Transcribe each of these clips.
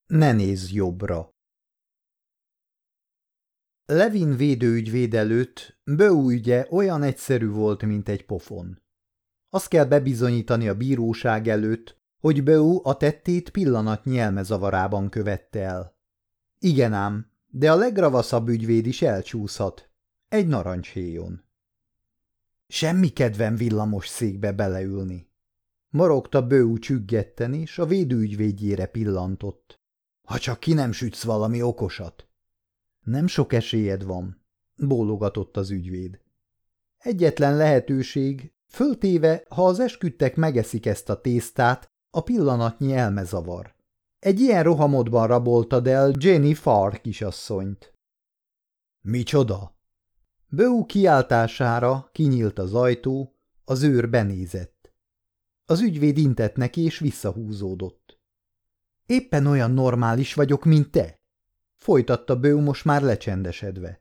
Ne nézz jobbra. Levin védőügyvéd előtt Beau ügye olyan egyszerű volt, mint egy pofon. Azt kell bebizonyítani a bíróság előtt, hogy Beau a tettét pillanatnyi elmezavarában követte el. Igen ám, de a legravaszabb ügyvéd is elcsúszhat. Egy narancshéjon. Semmi kedvem villamos székbe beleülni. Morogta Beau csüggetten, és a védőügyvédjére pillantott. Ha csak ki nem sütsz valami okosat. Nem sok esélyed van, bólogatott az ügyvéd. Egyetlen lehetőség, föltéve, ha az esküdtek megeszik ezt a tésztát, a pillanatnyi elmezavar. Egy ilyen rohamodban raboltad el Jenny Farr kisasszonyt. Micsoda? Beau kiáltására kinyílt az ajtó, az őr benézett. Az ügyvéd intett neki és visszahúzódott. Éppen olyan normális vagyok, mint te, folytatta Beau most már lecsendesedve.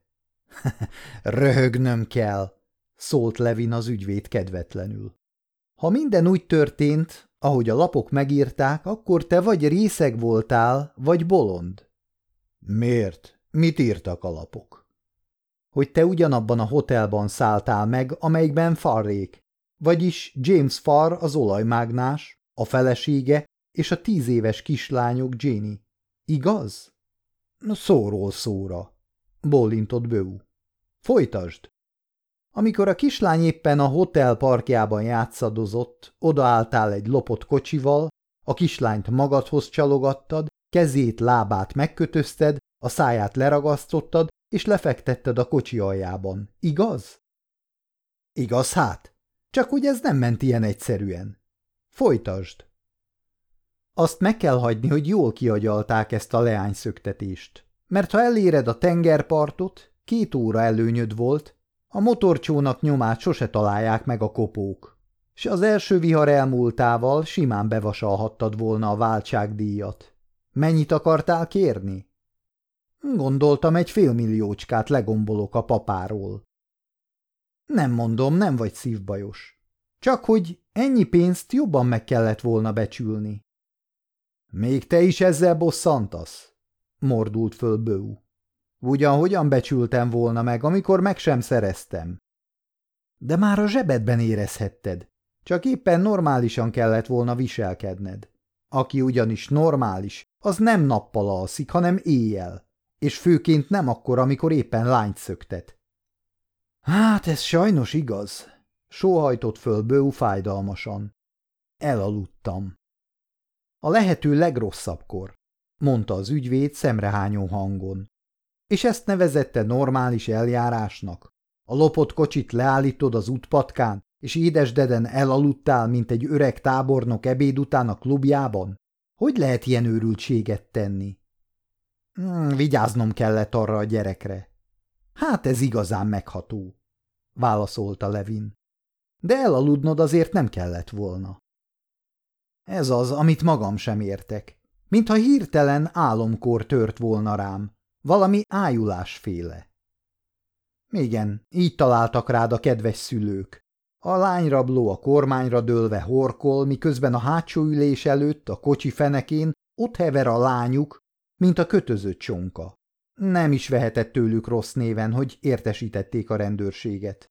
Röhögnöm kell, szólt Levin az ügyvéd kedvetlenül. Ha minden úgy történt, ahogy a lapok megírták, akkor te vagy részeg voltál, vagy bolond. Miért? Mit írtak a lapok? Hogy te ugyanabban a hotelban szálltál meg, amelyikben Farrék, vagyis James Farr az olajmágnás, a felesége és a 10 éves kislányok Jenny. Igaz? Szóról szóra, bólintott Beau. Folytasd! Amikor a kislány éppen a hotel parkjában játszadozott, odaálltál egy lopott kocsival, a kislányt magadhoz csalogattad, kezét, lábát megkötözted, a száját leragasztottad, és lefektetted a kocsi aljában. Igaz? Igaz hát? Csak hogy ez nem ment ilyen egyszerűen. Folytasd! Azt meg kell hagyni, hogy jól kiagyalták ezt a leányszöktetést. Mert ha eléred a tengerpartot, 2 óra előnyöd volt, a motorcsónak nyomát sose találják meg a kopók, s az első vihar elmúltával simán bevasalhattad volna a váltságdíjat. Mennyit akartál kérni? Gondoltam, egy 500 000 legombolok a papáról. Nem mondom, nem vagy szívbajos. Csak hogy ennyi pénzt jobban meg kellett volna becsülni. Még te is ezzel bosszantasz? Mordult föl Beau. Hogyan becsültem volna meg, amikor meg sem szereztem? De már a zsebedben érezhetted. Csak éppen normálisan kellett volna viselkedned. Aki ugyanis normális, az nem nappal alszik, hanem éjjel. És főként nem akkor, amikor éppen lányt szöktet. Hát ez sajnos igaz, sóhajtott föl Beau fájdalmasan. Elaludtam. A lehető legrosszabbkor, mondta az ügyvéd szemrehányó hangon. És ezt nevezette normális eljárásnak? A lopott kocsit leállítod az útpatkán, és édesdeden elaludtál, mint egy öreg tábornok ebéd után a klubjában? Hogy lehet ilyen őrültséget tenni? Vigyáznom kellett arra a gyerekre. Hát ez igazán megható, válaszolta Levin. De elaludnod azért nem kellett volna. Ez az, amit magam sem értek. Mintha hirtelen álomkor tört volna rám. Valami ájulásféle. Igen, így találtak rád a kedves szülők. A lányrabló a kormányra dőlve horkol, miközben a hátsó ülés előtt a kocsi fenekén ott hever a lányuk, mint a kötözött csonka. Nem is vehetett tőlük rossz néven, hogy értesítették a rendőrséget.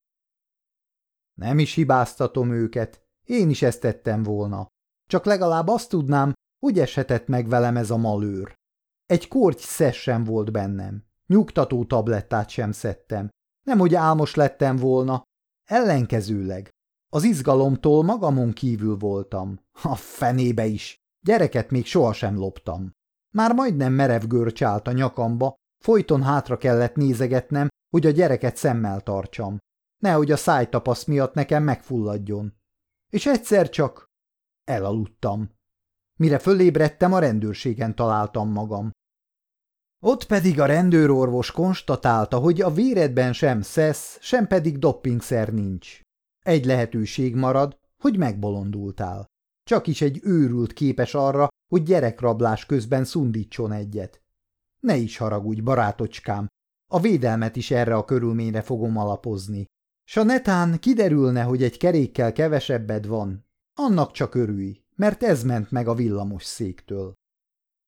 Nem is hibáztatom őket, én is ezt tettem volna. Csak legalább azt tudnám, hogy eshetett meg velem ez a malőr. Egy korty szesz sem volt bennem, nyugtató tablettát sem szedtem, nemhogy álmos lettem volna, ellenkezőleg. Az izgalomtól magamon kívül voltam. A fenébe is, gyereket még sohasem loptam. Már majdnem merev görcs állt a nyakamba, folyton hátra kellett nézegetnem, hogy a gyereket szemmel tartsam. Nehogy a szájtapasz miatt nekem megfulladjon. És egyszer csak elaludtam. Mire fölébredtem, a rendőrségen találtam magam. Ott pedig a rendőrorvos konstatálta, hogy a véredben sem szesz, sem pedig doppingszer nincs. Egy lehetőség marad, hogy megbolondultál. Csak is egy őrült képes arra, hogy gyerekrablás közben szundítson egyet. Ne is haragudj, barátocskám, a védelmet is erre a körülményre fogom alapozni. S ha netán kiderülne, hogy egy kerékkel kevesebbed van, annak csak örülj, mert ez ment meg a villamos széktől.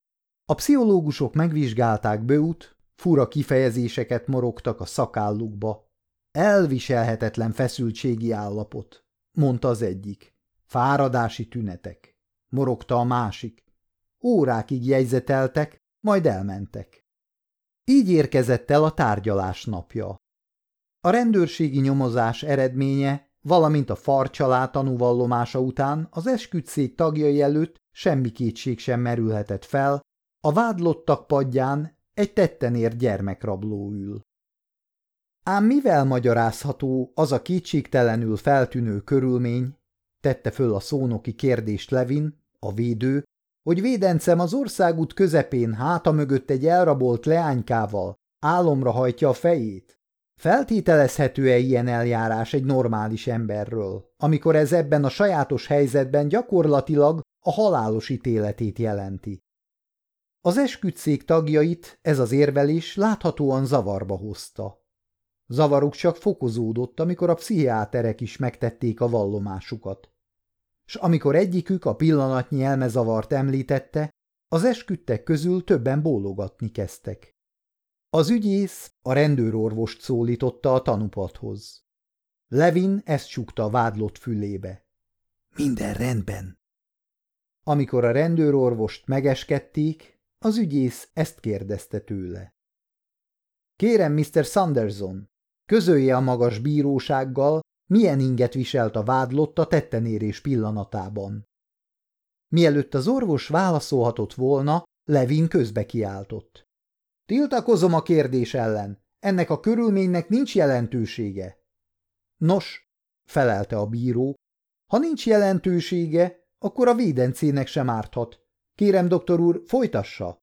A pszichológusok megvizsgálták Bőt, fura kifejezéseket morogtak a szakállukba. Elviselhetetlen feszültségi állapot, mondta az egyik. Fáradási tünetek, morogta a másik. Órákig jegyzeteltek, majd elmentek. Így érkezett el a tárgyalás napja. A rendőrségi nyomozás eredménye, valamint a Farr család tanúvallomása után az esküdtszék tagjai előtt semmi kétség sem merülhetett fel, a vádlottak padján egy tetten ért gyermekrabló ül. Ám mivel magyarázható az a kétségtelenül feltűnő körülmény, tette föl a szónoki kérdést Levin, a védő, hogy védencem az országút közepén háta mögött egy elrabolt leánykával álomra hajtja a fejét? Feltételezhető-e ilyen eljárás egy normális emberről, amikor ez ebben a sajátos helyzetben gyakorlatilag a halálos ítéletét jelenti? Az esküdtszék tagjait ez az érvelés láthatóan zavarba hozta. Zavaruk csak fokozódott, amikor a pszichiáterek is megtették a vallomásukat. S amikor egyikük a pillanatnyi elmezavart említette, az esküdtek közül többen bólogatni kezdtek. Az ügyész a rendőrorvost szólította a tanúpadhoz. Levin ezt csukta a vádlott fülébe. Minden rendben. Amikor a rendőrorvost megeskedték, az ügyész ezt kérdezte tőle. Kérem, Mr. Sanderson, közölje a magas bírósággal, milyen inget viselt a vádlott a tettenérés pillanatában. Mielőtt az orvos válaszolhatott volna, Levin közbe kiáltott. Tiltakozom a kérdés ellen, ennek a körülménynek nincs jelentősége. Nos, felelte a bíró, ha nincs jelentősége, akkor a védencének sem árthat. Kérem, doktor úr, folytassa.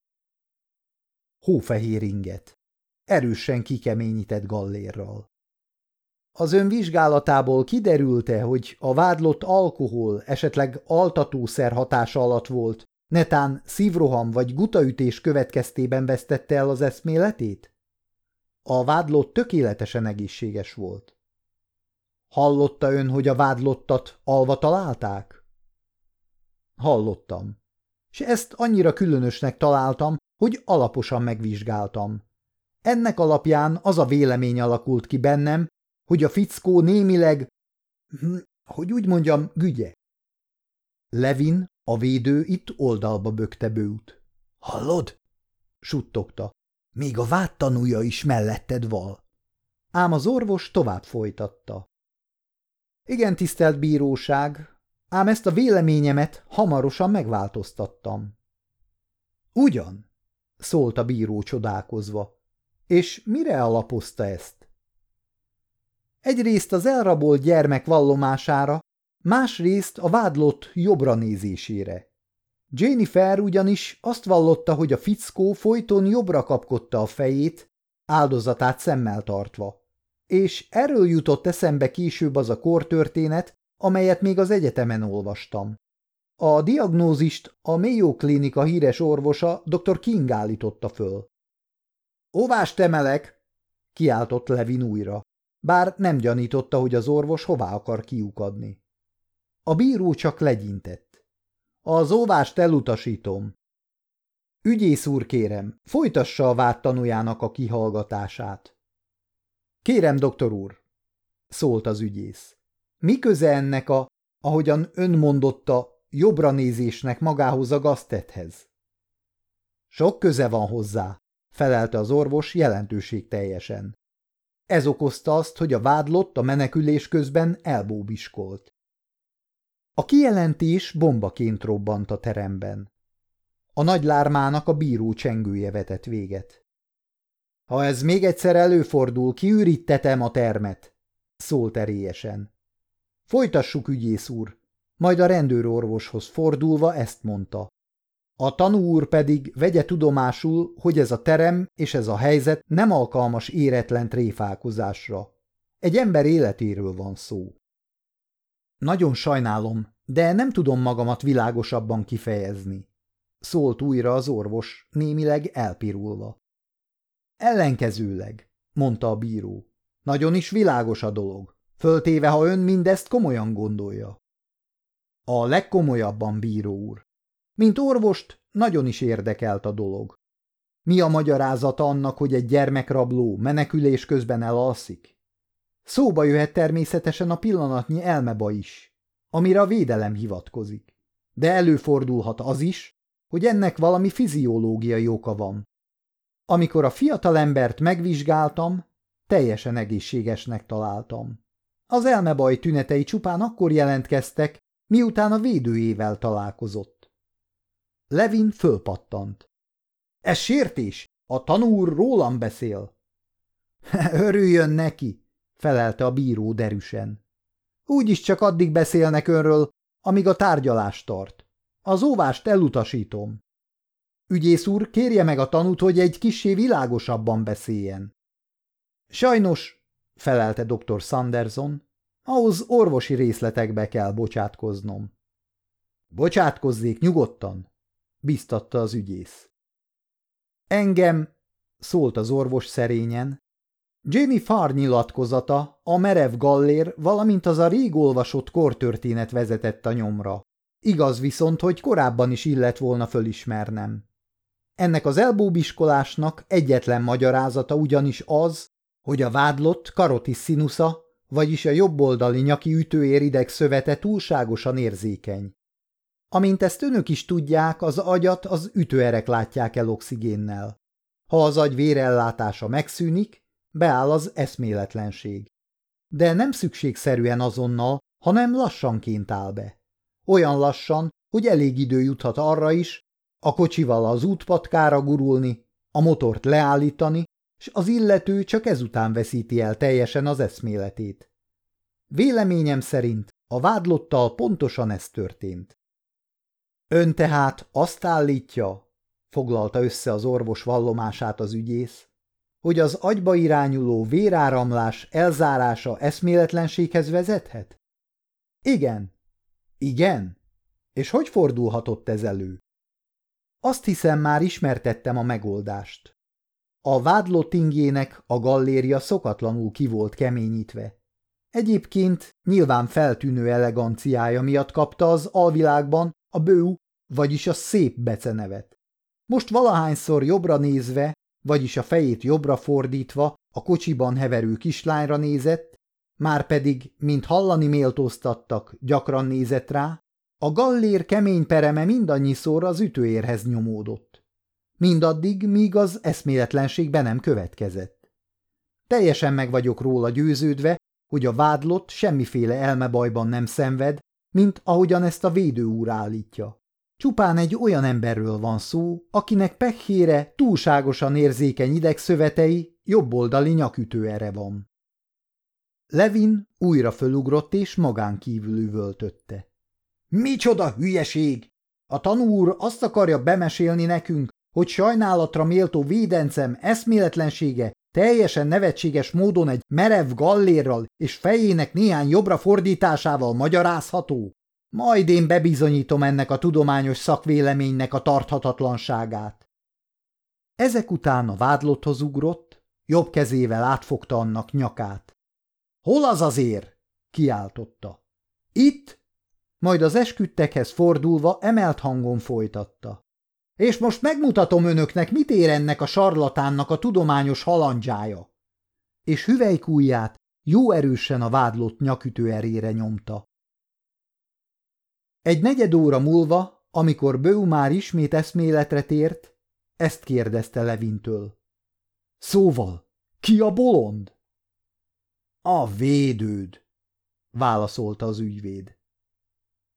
Hófehér inget. Erősen kikeményített gallérral. Az ön vizsgálatából kiderült-e, hogy a vádlott alkohol, esetleg altatószer hatása alatt volt, netán szívroham vagy gutaütés következtében vesztette el az eszméletét? A vádlott tökéletesen egészséges volt. Hallotta ön, hogy a vádlottat alva találták? Hallottam. És ezt annyira különösnek találtam, hogy alaposan megvizsgáltam. Ennek alapján az a vélemény alakult ki bennem, hogy a fickó némileg, hogy úgy mondjam, gügye. Levin, a védő itt oldalba bökte Bőt. Hallod? Suttogta. Még a vádtanúja is melletted val. Ám az orvos tovább folytatta. Igen, tisztelt bíróság, ám ezt a véleményemet hamarosan megváltoztattam. Ugyan? Szólt a bíró csodálkozva. És mire alapozta ezt? Egyrészt az elrabolt gyermek vallomására, másrészt a vádlott jobbra nézésére. Jennifer ugyanis azt vallotta, hogy a fickó folyton jobbra kapkodta a fejét, áldozatát szemmel tartva. És erről jutott eszembe később az a kortörténet, amelyet még az egyetemen olvastam. A diagnózist a Mayo Klinika híres orvosa dr. King állította föl. Óvást emelek! Kiáltott Levin újra, bár nem gyanította, hogy az orvos hová akar kiukadni. A bíró csak legyintett. Az óvást elutasítom. Ügyész úr, kérem, folytassa a vád tanújának a kihallgatását. Kérem, doktor úr, szólt az ügyész. Mi köze ennek ahogyan ön mondotta, jobbra nézésnek magához a gaztethez? Sok köze van hozzá, felelte az orvos jelentőségteljesen. Ez okozta azt, hogy a vádlott a menekülés közben elbóbiskolt. A kijelentés bombaként robbant a teremben. A nagy lármának a bíró csengője vetett véget. Ha ez még egyszer előfordul, kiürítetem a termet, szólt erélyesen. Folytassuk, ügyész úr, majd a rendőrorvoshoz fordulva ezt mondta. A tanú úr pedig vegye tudomásul, hogy ez a terem és ez a helyzet nem alkalmas éretlen tréfálkozásra. Egy ember életéről van szó. Nagyon sajnálom, de nem tudom magamat világosabban kifejezni, szólt újra az orvos, némileg elpirulva. Ellenkezőleg, mondta a bíró. Nagyon is világos a dolog, föltéve, ha ön mindezt komolyan gondolja. A legkomolyabban, bíró úr. Mint orvost nagyon is érdekelt a dolog. Mi a magyarázata annak, hogy egy gyermekrabló menekülés közben elalszik? Szóba jöhet természetesen a pillanatnyi elmebaj is, amire a védelem hivatkozik. De előfordulhat az is, hogy ennek valami fiziológiai oka van. Amikor a fiatalembert megvizsgáltam, teljesen egészségesnek találtam. Az elmebaj tünetei csupán akkor jelentkeztek, miután a védőjével találkozott. Levin fölpattant. Ez sértés! A tanú úr rólam beszél. Örüljön neki, felelte a bíró derűsen. Úgyis csak addig beszélnek önről, amíg a tárgyalás tart. Az óvást elutasítom. Ügyész úr, kérje meg a tanút, hogy egy kissé világosabban beszéljen. Sajnos, felelte dr. Sanderson, ahhoz orvosi részletekbe kell bocsátkoznom. Bocsátkozzék nyugodtan, biztatta az ügyész. Engem, szólt az orvos szerényen, Jamie Farr nyilatkozata, a merev gallér, valamint az a rég olvasott kortörténet vezetett a nyomra. Igaz viszont, hogy korábban is illett volna fölismernem. Ennek az elbóbiskolásnak egyetlen magyarázata ugyanis az, hogy a vádlott karotis sinusza, vagyis a jobboldali nyaki ütőér idegszövete túlságosan érzékeny. Amint ezt önök is tudják, az agyat az ütőerek látják el oxigénnel. Ha az agy vérellátása megszűnik, beáll az eszméletlenség. De nem szükségszerűen azonnal, hanem lassanként áll be. Olyan lassan, hogy elég idő juthat arra is, a kocsival az útpatkára gurulni, a motort leállítani, s az illető csak ezután veszíti el teljesen az eszméletét. Véleményem szerint a vádlottal pontosan ez történt. Ön tehát azt állítja, foglalta össze az orvos vallomását az ügyész, hogy az agyba irányuló véráramlás elzárása eszméletlenséghez vezethet? Igen. Igen? És hogy fordulhatott ez elő? Azt hiszem, már ismertettem a megoldást. A vádlott ingjének a gallérja szokatlanul ki volt keményítve. Egyébként nyilván feltűnő eleganciája miatt kapta az alvilágban a Beau, vagyis a szép becenevet. Most valahányszor jobbra nézve, vagyis a fejét jobbra fordítva a kocsiban heverő kislányra nézett, márpedig, mint hallani méltóztattak, gyakran nézett rá, a gallér kemény pereme mindannyiszor az ütőérhez nyomódott. Mindaddig, míg az eszméletlenség be nem következett. Teljesen meg vagyok róla győződve, hogy a vádlott semmiféle elmebajban nem szenved, mint ahogyan ezt a védő úr állítja. Csupán egy olyan emberről van szó, akinek pehhére túlságosan érzékeny idegszövetei jobboldali nyakütőere van. Levin újra fölugrott és magán kívül üvöltötte. Micsoda hülyeség! A tanú úr azt akarja bemesélni nekünk, hogy sajnálatra méltó védencem eszméletlensége teljesen nevetséges módon egy merev gallérral és fejének néhány jobbra fordításával magyarázható? Majd én bebizonyítom ennek a tudományos szakvéleménynek a tarthatatlanságát. Ezek után a vádlotthoz ugrott, jobb kezével átfogta annak nyakát. Hol az az ér? Kiáltotta. Itt? Majd az esküdtekhez fordulva emelt hangon folytatta. És most megmutatom önöknek, mit ér ennek a sarlatánnak a tudományos halandzsája. És hüvelykujját jó erősen a vádlott nyakütőerére nyomta. Egy negyed óra múlva, amikor Beau már ismét eszméletre tért, ezt kérdezte Levintől. Szóval, ki a bolond? A védőd, válaszolta az ügyvéd.